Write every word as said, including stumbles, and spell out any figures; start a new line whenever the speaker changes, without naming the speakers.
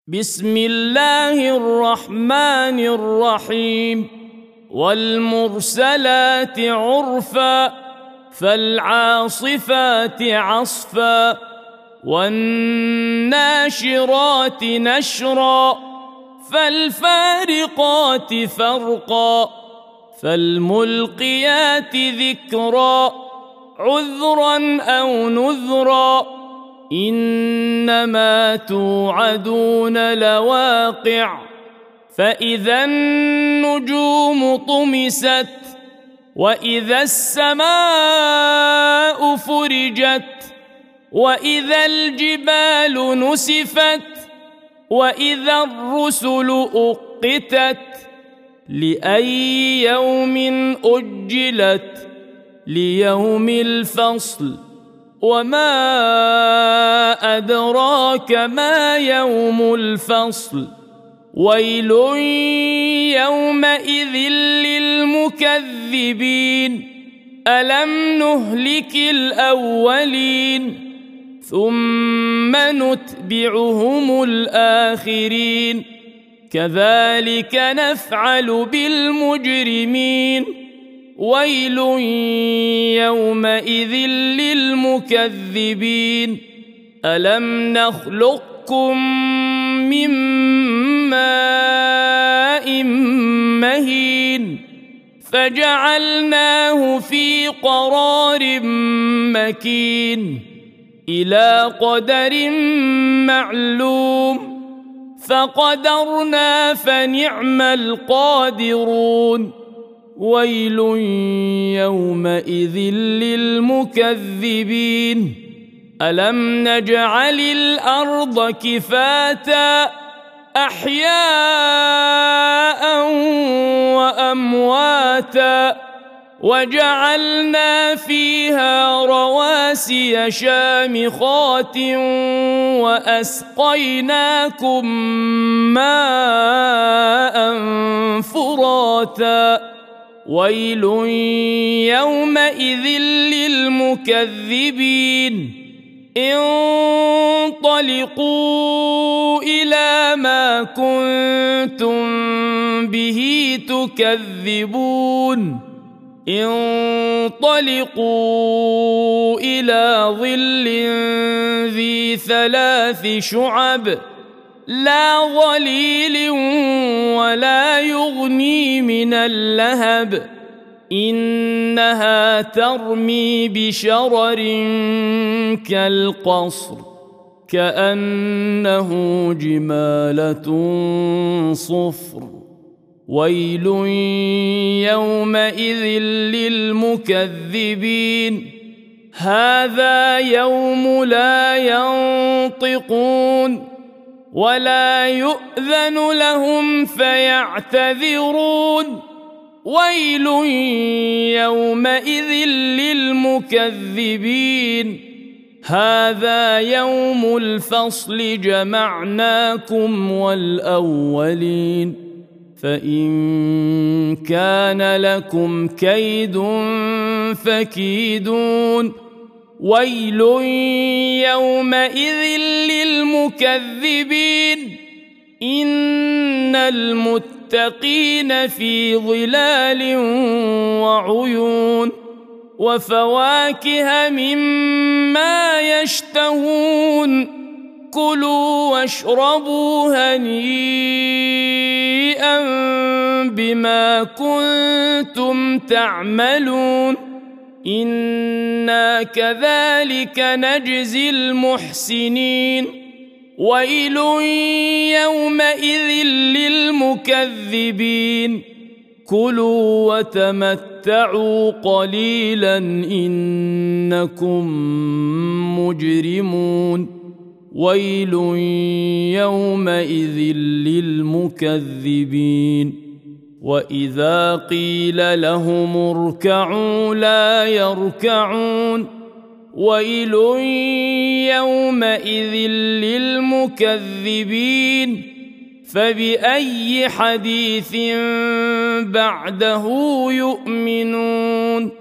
بسم الله الرحمن الرحيم والمرسلات عرفا فالعاصفات عصفا والناشرات نشرا فالفارقات فرقا فالملقيات ذكرا عذرا أو نذرا إنما توعدون لواقع فإذا النجوم طمست وإذا السماء فرجت وإذا الجبال نسفت وإذا الرسل أقتت لأي يوم أجلت ليوم الفصل وما أدراك ما يوم الفصل ويل يومئذ للمكذبين ألم نهلك الأولين ثم نتبعهم الآخرين كذلك نفعل بالمجرمين ويل يومئذ للمكذبين ألم نخلقكم من ماء مهين فجعلناه في قرار مكين إلى قدر معلوم فقدرنا فنعم القادرون ويل يومئذ للمكذبين ألم نجعل الأرض كفاتا أحياء وأمواتا وجعلنا فيها رواسي شامخات وأسقيناكم ماء فراتا ويل يومئذ للمكذبين انطلقوا إلى ما كنتم به تكذبون انطلقوا إلى ظل ذي ثلاث شعب لا ظليل ولا يغني من اللهب إنها ترمي بشرر كالقصر كأنه جمالة صفر ويل يومئذ للمكذبين هذا يوم لا ينطقون ولا يؤذن لهم فيعتذرون ويل يومئذ للمكذبين هذا يوم الفصل جمعناكم والأولين فإن كان لكم كيد فكيدون ويل يومئذ للمكذبين إن المتقين في ظلال وعيون وفواكه مما يشتهون كلوا واشربوا هنيئا بما كنتم تعملون إنا كذلك نجزي المحسنين ويل يومئذ للمكذبين كلوا وتمتعوا قليلا إنكم مجرمون ويل يومئذ للمكذبين وإذا قيل لهم اركعوا لا يركعون ويل يومئذ للمكذبين فبأي حديث بعده يؤمنون